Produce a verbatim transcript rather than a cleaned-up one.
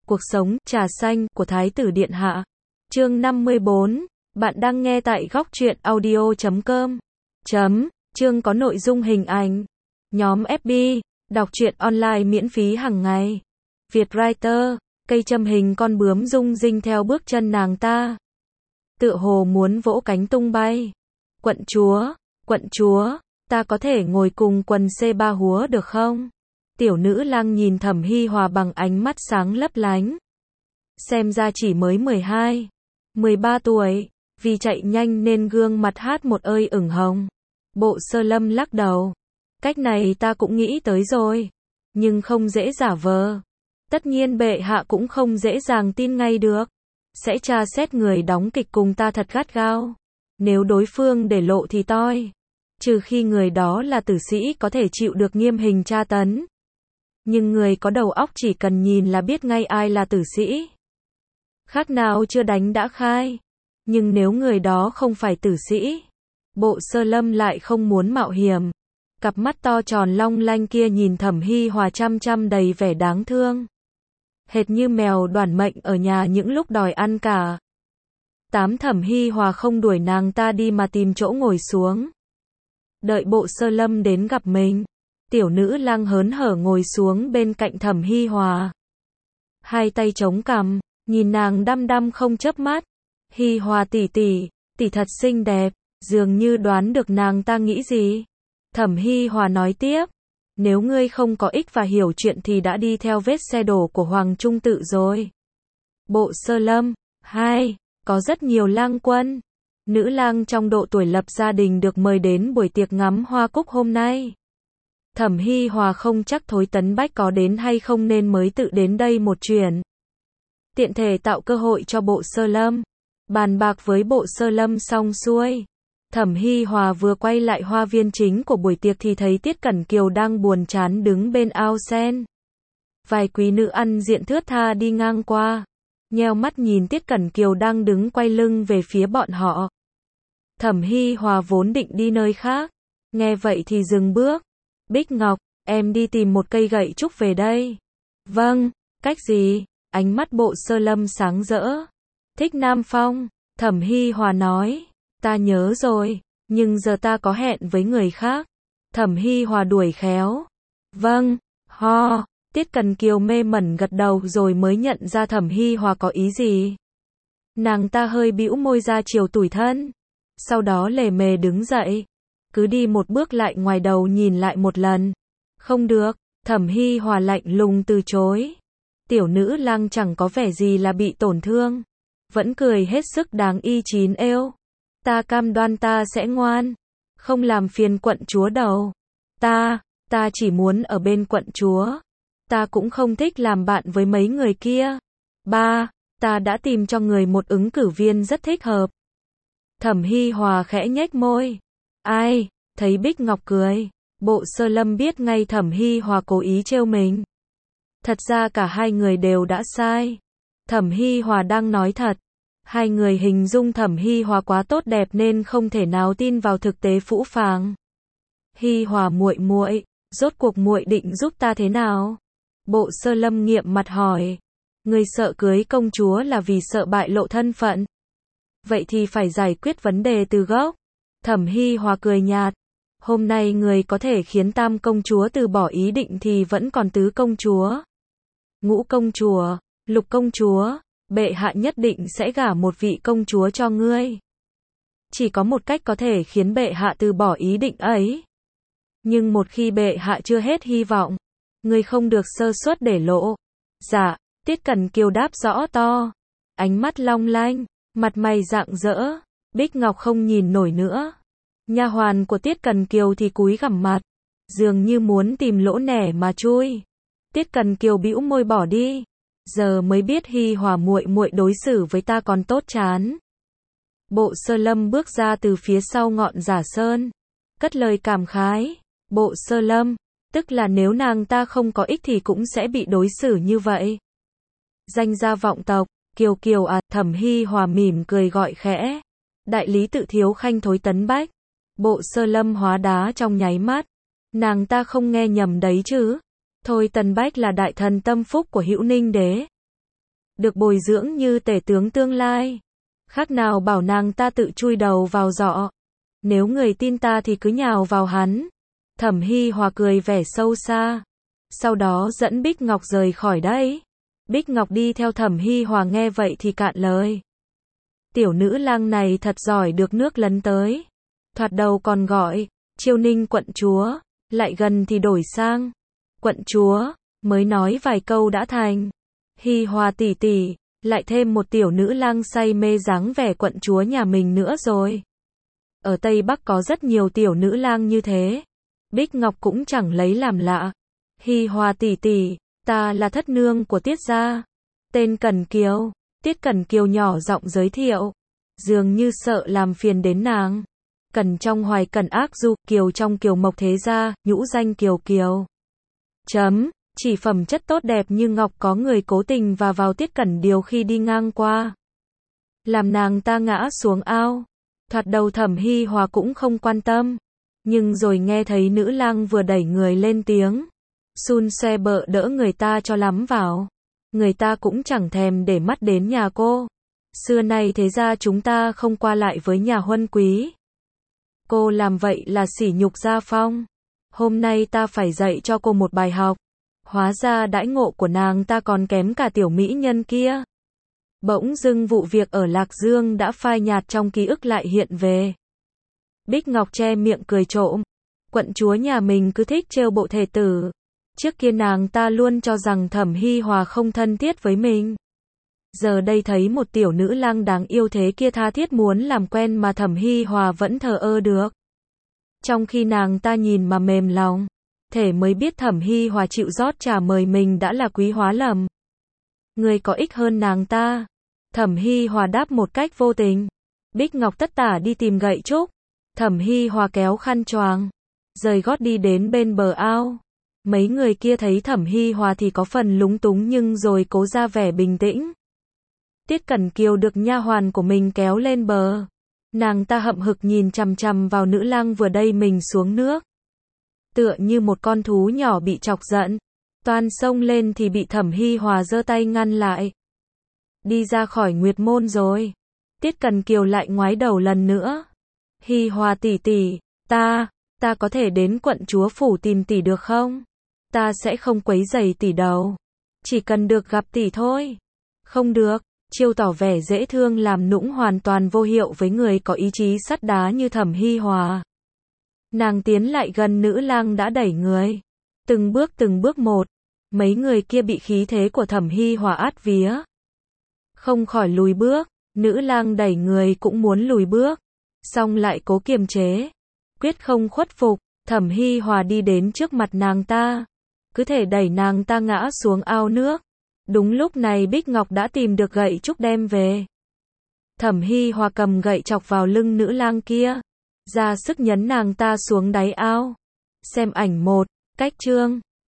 Cuộc sống, trà xanh, của Thái tử Điện Hạ. Chương năm mươi bốn. Bạn đang nghe tại góc truyện audio chấm com. Chấm. Chương có nội dung hình ảnh. Nhóm ép bê. Đọc truyện online miễn phí hàng ngày. Vietwriter. Cây châm hình con bướm rung rinh theo bước chân nàng ta. Tựa hồ muốn vỗ cánh tung bay. Quận chúa, quận chúa, ta có thể ngồi cùng quần xê ba húa được không? Tiểu nữ lang nhìn Thẩm Hi Hòa bằng ánh mắt sáng lấp lánh. Xem ra chỉ mới mười hai, mười ba tuổi, vì chạy nhanh nên gương mặt hát một ơi ửng hồng. Bộ Sơ Lâm lắc đầu. Cách này ta cũng nghĩ tới rồi, nhưng không dễ giả vờ. Tất nhiên bệ hạ cũng không dễ dàng tin ngay được. Sẽ tra xét người đóng kịch cùng ta thật gắt gao. Nếu đối phương để lộ thì toi. Trừ khi người đó là tử sĩ có thể chịu được nghiêm hình tra tấn. Nhưng người có đầu óc chỉ cần nhìn là biết ngay ai là tử sĩ. Khác nào chưa đánh đã khai. Nhưng nếu người đó không phải tử sĩ, Bộ Sơ Lâm lại không muốn mạo hiểm. Cặp mắt to tròn long lanh kia nhìn Thẩm Hi Hòa chăm chăm đầy vẻ đáng thương. Hệt như mèo đoản mệnh ở nhà những lúc đòi ăn cả. Tám Thẩm Hi Hòa không đuổi nàng ta đi mà tìm chỗ ngồi xuống. Đợi Bộ Sơ Lâm đến gặp mình. Tiểu nữ lang hớn hở ngồi xuống bên cạnh Thẩm Hi Hòa. Hai tay chống cằm, nhìn nàng đăm đăm không chớp mắt. Hi Hòa tỷ tỷ, tỷ thật xinh đẹp, dường như đoán được nàng ta nghĩ gì. Thẩm Hi Hòa nói tiếp, nếu ngươi không có ích và hiểu chuyện thì đã đi theo vết xe đổ của Hoàng Trung Tự rồi. Bộ Sơ Lâm, hai, có rất nhiều lang quân. Nữ lang trong độ tuổi lập gia đình được mời đến buổi tiệc ngắm hoa cúc hôm nay. Thẩm Hi Hòa không chắc Thối Tấn Bách có đến hay không nên mới tự đến đây một chuyến. Tiện thể tạo cơ hội cho Bộ Sơ Lâm. Bàn bạc với Bộ Sơ Lâm xong xuôi. Thẩm Hi Hòa vừa quay lại hoa viên chính của buổi tiệc thì thấy Tiết Cẩn Kiều đang buồn chán đứng bên ao sen. Vài quý nữ ăn diện thướt tha đi ngang qua. Nheo mắt nhìn Tiết Cẩn Kiều đang đứng quay lưng về phía bọn họ. Thẩm Hi Hòa vốn định đi nơi khác. Nghe vậy thì dừng bước. Bích Ngọc, em đi tìm một cây gậy trúc về đây. Vâng, cách gì? Ánh mắt Bộ Sơ Lâm sáng rỡ. Thích Nam Phong, Thẩm Hi Hòa nói. Ta nhớ rồi, nhưng giờ ta có hẹn với người khác. Thẩm Hi Hòa đuổi khéo. Vâng, ho, Tiết Cẩn Kiều mê mẩn gật đầu rồi mới nhận ra Thẩm Hi Hòa có ý gì. Nàng ta hơi bĩu môi ra chiều tủi thân. Sau đó lề mề đứng dậy. Cứ đi một bước lại ngoài đầu nhìn lại một lần. Không được, Thẩm Hi Hòa lạnh lùng từ chối. Tiểu nữ lang chẳng có vẻ gì là bị tổn thương. Vẫn cười hết sức đáng y chín êu. Ta cam đoan ta sẽ ngoan. Không làm phiền quận chúa đâu. Ta, ta chỉ muốn ở bên quận chúa. Ta cũng không thích làm bạn với mấy người kia. Ba, ta đã tìm cho người một ứng cử viên rất thích hợp. Thẩm Hi Hòa khẽ nhếch môi. Ai? Thấy Bích Ngọc cười. Bộ Sơ Lâm biết ngay Thẩm Hi Hòa cố ý trêu mình. Thật ra cả hai người đều đã sai. Thẩm Hi Hòa đang nói thật. Hai người hình dung Thẩm Hi Hòa quá tốt đẹp nên không thể nào tin vào thực tế phũ phàng. Hi Hòa muội muội, rốt cuộc muội định giúp ta thế nào? Bộ Sơ Lâm nghiệm mặt hỏi. Người sợ cưới công chúa là vì sợ bại lộ thân phận. Vậy thì phải giải quyết vấn đề từ gốc. Thẩm Hi Hòa cười nhạt. Hôm nay người có thể khiến Tam công chúa từ bỏ ý định thì vẫn còn Tứ công chúa, Ngũ công chúa, Lục công chúa. Bệ hạ nhất định sẽ gả một vị công chúa cho ngươi. Chỉ có một cách có thể khiến bệ hạ từ bỏ ý định ấy. Nhưng một khi bệ hạ chưa hết hy vọng, ngươi không được sơ suất để lộ. Dạ, Tiết Cẩn Kiều đáp rõ to. Ánh mắt long lanh, mặt mày rạng rỡ. Bích Ngọc không nhìn nổi nữa. Nha hoàn của Tiết Cẩn Kiều thì cúi gằm mặt, dường như muốn tìm lỗ nẻ mà chui. Tiết Cẩn Kiều bĩu môi bỏ đi. Giờ mới biết Hi Hòa muội muội đối xử với ta còn tốt chán. Bộ Sơ Lâm bước ra từ phía sau ngọn giả sơn, cất lời cảm khái. Bộ Sơ Lâm, tức là nếu nàng ta không có ích thì cũng sẽ bị đối xử như vậy. Danh gia vọng tộc, Kiều Kiều à, Thẩm Hi Hòa mỉm cười gọi khẽ. Đại lý tự thiếu khanh Thối Tấn Bách. Bộ Sơ Lâm hóa đá trong nháy mắt. Nàng ta không nghe nhầm đấy chứ. Thôi Tấn Bách là đại thần tâm phúc của Hữu Ninh Đế. được bồi dưỡng như tể tướng tương lai. Khác nào bảo nàng ta tự chui đầu vào giọ. Nếu người tin ta thì cứ nhào vào hắn. Thẩm Hi Hòa cười vẻ sâu xa. Sau đó dẫn Bích Ngọc rời khỏi đây. Bích Ngọc đi theo Thẩm Hi Hòa nghe vậy thì cạn lời. Tiểu nữ lang này thật giỏi được nước lấn tới. Thoạt đầu còn gọi, Chiêu Ninh quận chúa, lại gần thì đổi sang, quận chúa, mới nói vài câu đã thành. Hi Hòa tỷ tỷ, lại thêm một tiểu nữ lang say mê dáng vẻ quận chúa nhà mình nữa rồi. Ở Tây Bắc có rất nhiều tiểu nữ lang như thế. Bích Ngọc cũng chẳng lấy làm lạ. Hi Hòa tỷ tỷ, ta là thất nương của Tiết gia. Tên Cẩn Kiều. Tiết Cẩn Kiều nhỏ giọng giới thiệu. Dường như sợ làm phiền đến nàng. Cẩn trong Hoài Cẩn ác du, Kiều trong Kiều Mộc thế gia, nhũ danh Kiều Kiều. Chấm, chỉ phẩm chất tốt đẹp như ngọc có người cố tình và vào Tiết Cẩn Điều khi đi ngang qua. Làm nàng ta ngã xuống ao. Thoạt đầu Thẩm Hi Hòa cũng không quan tâm. Nhưng rồi nghe thấy nữ lang vừa đẩy người lên tiếng. Xun xoe bợ đỡ người ta cho lắm vào. Người ta cũng chẳng thèm để mắt đến nhà cô. Xưa nay thế ra chúng ta không qua lại với nhà huân quý. Cô làm vậy là sỉ nhục gia phong. Hôm nay ta phải dạy cho cô một bài học. Hóa ra đãi ngộ của nàng ta còn kém cả tiểu mỹ nhân kia. Bỗng dưng vụ việc ở Lạc Dương đã phai nhạt trong ký ức lại hiện về. Bích Ngọc che miệng cười trộm. Quận chúa nhà mình cứ thích trêu bộ thể tử. Trước kia nàng ta luôn cho rằng Thẩm Hi Hòa không thân thiết với mình. Giờ đây thấy một tiểu nữ lang đáng yêu thế kia tha thiết muốn làm quen mà Thẩm Hi Hòa vẫn thờ ơ được. Trong khi nàng ta nhìn mà mềm lòng, thể mới biết Thẩm Hi Hòa chịu rót trà mời mình đã là quý hóa lầm. Người có ích hơn nàng ta. Thẩm Hi Hòa đáp một cách vô tình. Bích Ngọc tất tả đi tìm gậy trúc. Thẩm Hi Hòa kéo khăn choàng, rời gót đi đến bên bờ ao. Mấy người kia thấy Thẩm Hi Hòa thì có phần lúng túng nhưng rồi cố ra vẻ bình tĩnh. Tiết Cẩn Kiều được nha hoàn của mình kéo lên bờ. Nàng ta hậm hực nhìn chằm chằm vào nữ lang vừa đẩy mình xuống nước. Tựa như một con thú nhỏ bị chọc giận. Toan xông lên thì bị Thẩm Hi Hòa giơ tay ngăn lại. Đi ra khỏi Nguyệt Môn rồi. Tiết Cẩn Kiều lại ngoái đầu lần nữa. Hi Hòa tỷ tỷ, ta, ta có thể đến quận chúa phủ tìm tỷ được không? Ta sẽ không quấy rầy tỷ đâu. Chỉ cần được gặp tỷ thôi. Không được. Chiêu tỏ vẻ dễ thương làm nũng hoàn toàn vô hiệu với người có ý chí sắt đá như Thẩm Hi Hòa. Nàng tiến lại gần nữ lang đã đẩy người. Từng bước từng bước một. Mấy người kia bị khí thế của Thẩm Hi Hòa át vía. Không khỏi lùi bước. Nữ lang đẩy người cũng muốn lùi bước. Xong lại cố kiềm chế. Quyết không khuất phục. Thẩm Hi Hòa đi đến trước mặt nàng ta. Cứ thể đẩy nàng ta ngã xuống ao nước. Đúng lúc này Bích Ngọc đã tìm được gậy trúc đem về. Thẩm Hi Hòa cầm gậy chọc vào lưng nữ lang kia. Ra sức nhấn nàng ta xuống đáy ao. Xem ảnh một, cách chương.